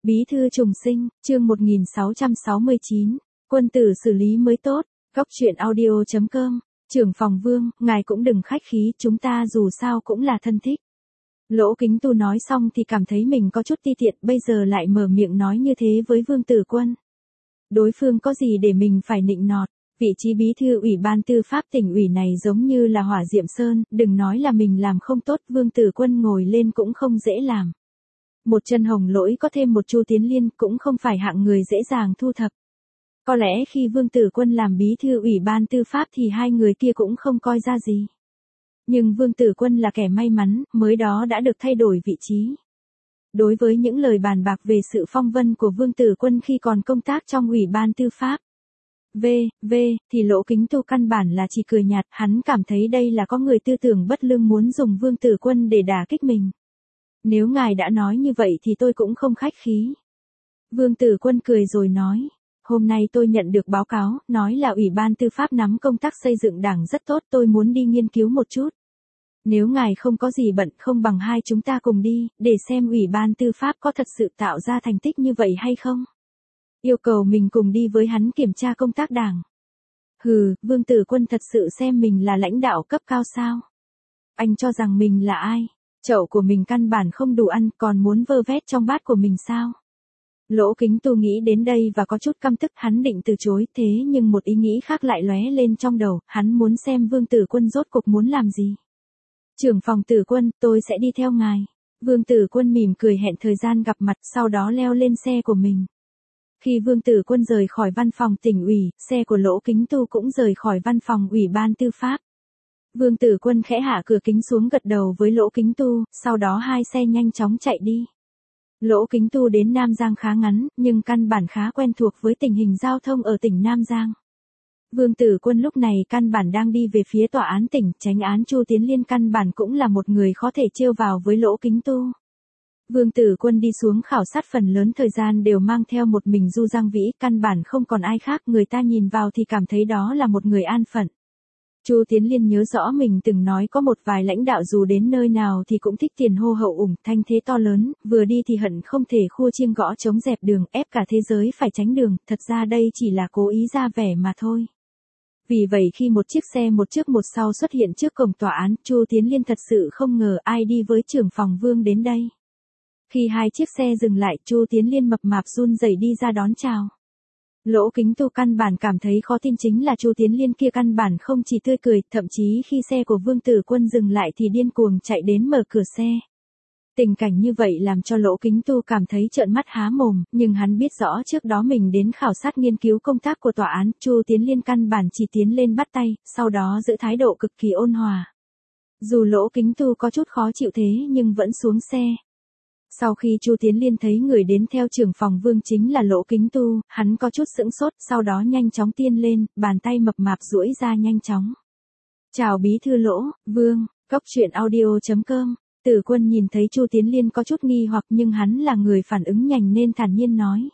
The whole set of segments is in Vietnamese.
Bí thư trùng sinh, chương 1669, quân tử xử lý mới tốt, góc truyện audio.com, trưởng phòng Vương, ngài cũng đừng khách khí, chúng ta dù sao cũng là thân thích. Lỗ Kính Tu nói xong thì cảm thấy mình có chút ti tiện, bây giờ lại mở miệng nói như thế với Vương Tử Quân. Đối phương có gì để mình phải nịnh nọt, vị trí bí thư ủy ban tư pháp tỉnh ủy này giống như là hỏa diệm sơn, đừng nói là mình làm không tốt, Vương Tử Quân ngồi lên cũng không dễ làm. Một chân hồng lỗi có thêm một Chu Tiến Liên cũng không phải hạng người dễ dàng thu thập. Có lẽ khi Vương Tử Quân làm bí thư ủy ban tư pháp thì hai người kia cũng không coi ra gì. Nhưng Vương Tử Quân là kẻ may mắn, mới đó đã được thay đổi vị trí. Đối với những lời bàn bạc về sự phong vân của Vương Tử Quân khi còn công tác trong ủy ban tư pháp, thì Lỗ Kính Tu căn bản là chỉ cười nhạt, hắn cảm thấy đây là có người tư tưởng bất lương muốn dùng Vương Tử Quân để đả kích mình. Nếu ngài đã nói như vậy thì tôi cũng không khách khí. Vương Tử Quân cười rồi nói, hôm nay tôi nhận được báo cáo, nói là Ủy ban Tư pháp nắm công tác xây dựng đảng rất tốt, tôi muốn đi nghiên cứu một chút. Nếu ngài không có gì bận, không bằng hai chúng ta cùng đi, để xem Ủy ban Tư pháp có thật sự tạo ra thành tích như vậy hay không. Yêu cầu mình cùng đi với hắn kiểm tra công tác đảng. Hừ, Vương Tử Quân thật sự xem mình là lãnh đạo cấp cao sao? Anh cho rằng mình là ai? Chậu của mình căn bản không đủ ăn, còn muốn vơ vét trong bát của mình sao? Lỗ Kính Tu nghĩ đến đây và có chút căm tức, hắn định từ chối, thế nhưng một ý nghĩ khác lại lóe lên trong đầu, hắn muốn xem Vương Tử Quân rốt cuộc muốn làm gì. Trưởng phòng Tử Quân, tôi sẽ đi theo ngài. Vương Tử Quân mỉm cười hẹn thời gian gặp mặt, sau đó leo lên xe của mình. Khi Vương Tử Quân rời khỏi văn phòng tỉnh ủy, xe của Lỗ Kính Tu cũng rời khỏi văn phòng ủy ban tư pháp. Vương Tử Quân khẽ hạ cửa kính xuống gật đầu với Lỗ Kính Tu, sau đó hai xe nhanh chóng chạy đi. Lỗ Kính Tu đến Nam Giang khá ngắn, nhưng căn bản khá quen thuộc với tình hình giao thông ở tỉnh Nam Giang. Vương Tử Quân lúc này căn bản đang đi về phía tòa án tỉnh, chánh án Chu Tiến Liên căn bản cũng là một người khó thể trêu vào với Lỗ Kính Tu. Vương Tử Quân đi xuống khảo sát phần lớn thời gian đều mang theo một mình Du Giang Vĩ, căn bản không còn ai khác, người ta nhìn vào thì cảm thấy đó là một người an phận. Chu Tiến Liên nhớ rõ mình từng nói có một vài lãnh đạo dù đến nơi nào thì cũng thích tiền hô hậu ủng, thanh thế to lớn, vừa đi thì hận không thể khua chiêng gõ trống dẹp đường, ép cả thế giới phải tránh đường, thật ra đây chỉ là cố ý ra vẻ mà thôi. Vì vậy khi một chiếc xe một trước một sau xuất hiện trước cổng tòa án, Chu Tiến Liên thật sự không ngờ ai đi với trưởng phòng Vương đến đây. Khi hai chiếc xe dừng lại, Chu Tiến Liên mập mạp run rẩy đi ra đón chào. Lỗ Kính Tu căn bản cảm thấy khó tin, chính là Chu Tiến Liên kia căn bản không chỉ tươi cười, thậm chí khi xe của Vương Tử Quân dừng lại thì điên cuồng chạy đến mở cửa xe. Tình cảnh như vậy làm cho Lỗ Kính Tu cảm thấy trợn mắt há mồm, nhưng hắn biết rõ trước đó mình đến khảo sát nghiên cứu công tác của tòa án, Chu Tiến Liên căn bản chỉ tiến lên bắt tay, sau đó giữ thái độ cực kỳ ôn hòa. Dù Lỗ Kính Tu có chút khó chịu thế nhưng vẫn xuống xe. Sau khi Chu Tiến Liên thấy người đến theo trưởng phòng Vương chính là Lỗ Kính Tu, hắn có chút sững sốt, sau đó nhanh chóng tiến lên, bàn tay mập mạp duỗi ra nhanh chóng. Chào bí thư Lỗ, Vương, góc truyện audio.com. Tử Quân nhìn thấy Chu Tiến Liên có chút nghi hoặc nhưng hắn là người phản ứng nhanh nên thản nhiên nói.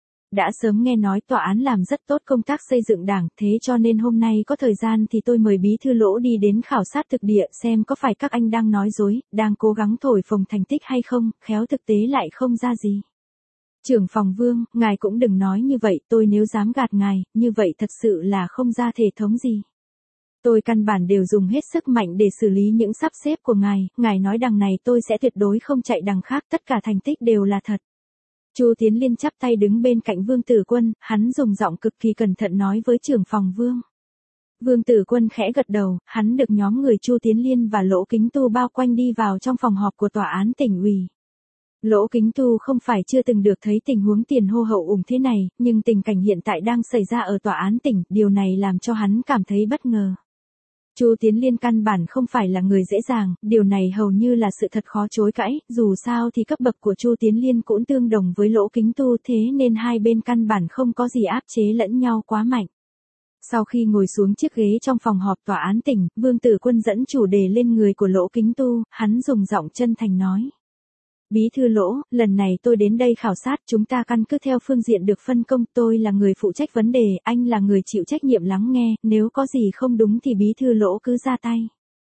Đã sớm nghe nói tòa án làm rất tốt công tác xây dựng đảng, thế cho nên hôm nay có thời gian thì tôi mời bí thư Lỗ đi đến khảo sát thực địa xem có phải các anh đang nói dối, đang cố gắng thổi phồng thành tích hay không, khéo thực tế lại không ra gì. Trưởng phòng Vương, ngài cũng đừng nói như vậy, tôi nếu dám gạt ngài, như vậy thật sự là không ra thể thống gì. Tôi căn bản đều dùng hết sức mạnh để xử lý những sắp xếp của ngài nói đằng này tôi sẽ tuyệt đối không chạy đằng khác, tất cả thành tích đều là thật. Chu Tiến Liên chắp tay đứng bên cạnh Vương Tử Quân, hắn dùng giọng cực kỳ cẩn thận nói với trưởng phòng Vương. Vương Tử Quân khẽ gật đầu, hắn được nhóm người Chu Tiến Liên và Lỗ Kính Tu bao quanh đi vào trong phòng họp của tòa án tỉnh ủy. Lỗ Kính Tu không phải chưa từng được thấy tình huống tiền hô hậu ủng thế này, nhưng tình cảnh hiện tại đang xảy ra ở tòa án tỉnh, điều này làm cho hắn cảm thấy bất ngờ. Chu Tiến Liên căn bản không phải là người dễ dàng, điều này hầu như là sự thật khó chối cãi, dù sao thì cấp bậc của Chu Tiến Liên cũng tương đồng với Lỗ Kính Tu, thế nên hai bên căn bản không có gì áp chế lẫn nhau quá mạnh. Sau khi ngồi xuống chiếc ghế trong phòng họp tòa án tỉnh, Vương Tử Quân dẫn chủ đề lên người của Lỗ Kính Tu, hắn dùng giọng chân thành nói. Bí thư Lỗ, lần này tôi đến đây khảo sát, chúng ta căn cứ theo phương diện được phân công, tôi là người phụ trách vấn đề, anh là người chịu trách nhiệm lắng nghe, nếu có gì không đúng thì bí thư Lỗ cứ ra tay.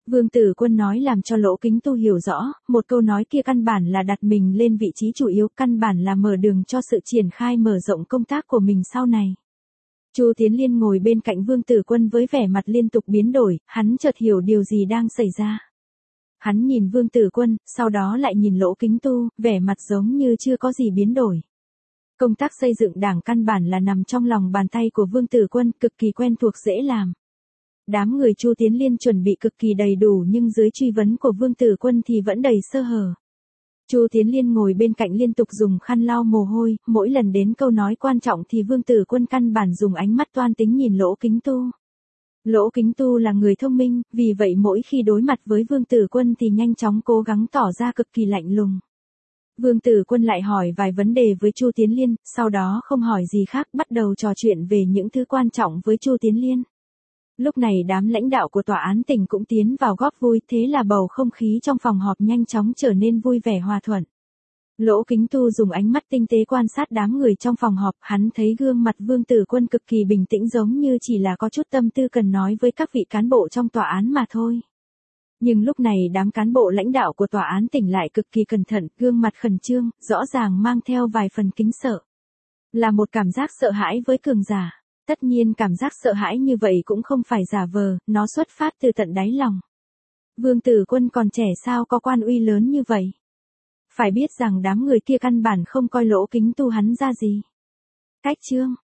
Vương Tử Quân nói làm cho Lỗ Kính Tu hiểu rõ, một câu nói kia căn bản là đặt mình lên vị trí chủ yếu, căn bản là mở đường cho sự triển khai mở rộng công tác của mình sau này. Chu Tiến Liên ngồi bên cạnh Vương Tử Quân với vẻ mặt liên tục biến đổi, hắn chợt hiểu điều gì đang xảy ra. Hắn nhìn Vương Tử Quân, sau đó lại nhìn Lỗ Kính Tu, vẻ mặt giống như chưa có gì biến đổi. Công tác xây dựng đảng căn bản là nằm trong lòng bàn tay của Vương Tử Quân, cực kỳ quen thuộc dễ làm. Đám người Chu Tiến Liên chuẩn bị cực kỳ đầy đủ nhưng dưới truy vấn của Vương Tử Quân thì vẫn đầy sơ hở. Chu Tiến Liên ngồi bên cạnh liên tục dùng khăn lau mồ hôi, mỗi lần đến câu nói quan trọng thì Vương Tử Quân căn bản dùng ánh mắt toan tính nhìn Lỗ Kính Tu. Lỗ Kính Tu là người thông minh, vì vậy mỗi khi đối mặt với Vương Tử Quân thì nhanh chóng cố gắng tỏ ra cực kỳ lạnh lùng. Vương Tử Quân lại hỏi vài vấn đề với Chu Tiến Liên, sau đó không hỏi gì khác, bắt đầu trò chuyện về những thứ quan trọng với Chu Tiến Liên. Lúc này đám lãnh đạo của tòa án tỉnh cũng tiến vào góp vui, thế là bầu không khí trong phòng họp nhanh chóng trở nên vui vẻ hòa thuận. Lỗ Kính Tu dùng ánh mắt tinh tế quan sát đám người trong phòng họp, hắn thấy gương mặt Vương Tử Quân cực kỳ bình tĩnh giống như chỉ là có chút tâm tư cần nói với các vị cán bộ trong tòa án mà thôi. Nhưng lúc này đám cán bộ lãnh đạo của tòa án tỉnh lại cực kỳ cẩn thận, gương mặt khẩn trương, rõ ràng mang theo vài phần kính sợ. Là một cảm giác sợ hãi với cường giả. Tất nhiên cảm giác sợ hãi như vậy cũng không phải giả vờ, nó xuất phát từ tận đáy lòng. Vương Tử Quân còn trẻ sao có quan uy lớn như vậy? Phải biết rằng đám người kia căn bản không coi Lỗ Kính Tu hắn ra gì. Cách chương